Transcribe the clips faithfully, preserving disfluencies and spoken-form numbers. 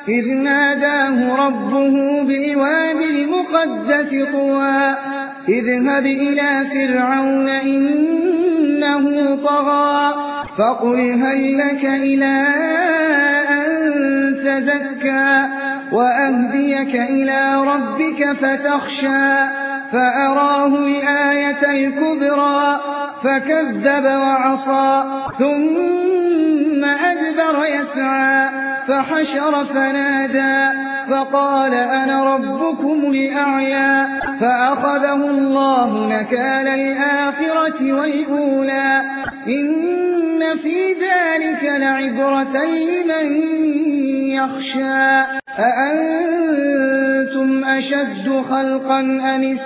إذ ناداه ربه بالواد المقدس طوى اذهب إلى فرعون إنه طغى فقل هل لك إلى أن تزكى وأهديك إلى ربك فتخشى فأراه الآية الكبرى فكذب وعصى ثم أدبر يسعى فحشر فنادى فقال أنا ربكم الأعلى فأخذه الله نكال الآخرة والأولى إن في ذلك لعبرة لمن يخشى أأنتم أشد خلقا أم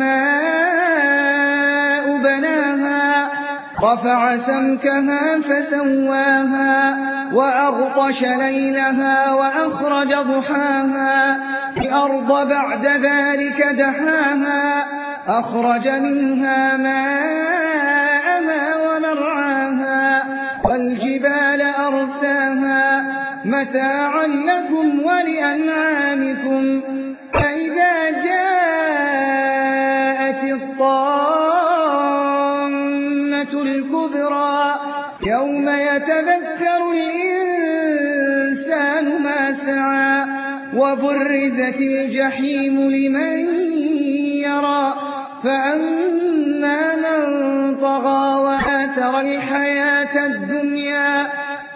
السماء بناها رفع سمكها فسواها وأغطش ليلها وأخرج ضحاها الأرض بعد ذلك دحاها أخرج منها ماءها ومرعاها والجبال أرساها متاعا لكم ولأنعامكم فإذا جاءت الطامة الكبرى يوم يتذكر الإنسان ما سعى وبرزت الجحيم لمن يرى فأما من طغى وآثر الحياة الدنيا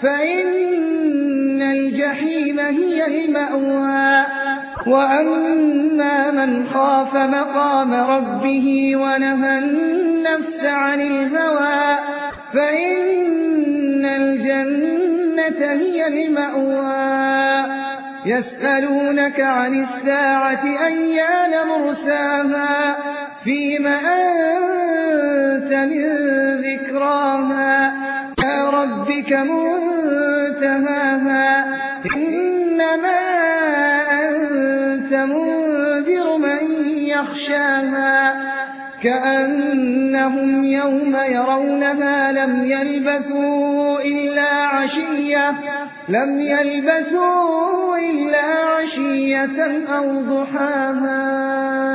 فإن الجحيم هي المأوى وأما من خاف مقام ربه ونهى النفس عن الهوى فإن الجنة هي المأوى يسألونك عن الساعة أيان مرساها فيم أنت من ذكراها يا ربك منتهاها إنما أنت منذر من يخشاها كأنهم يوم يرونها لم يلبثوا إلا عشية لم يلبثوا إلا عشية أو ضحاها.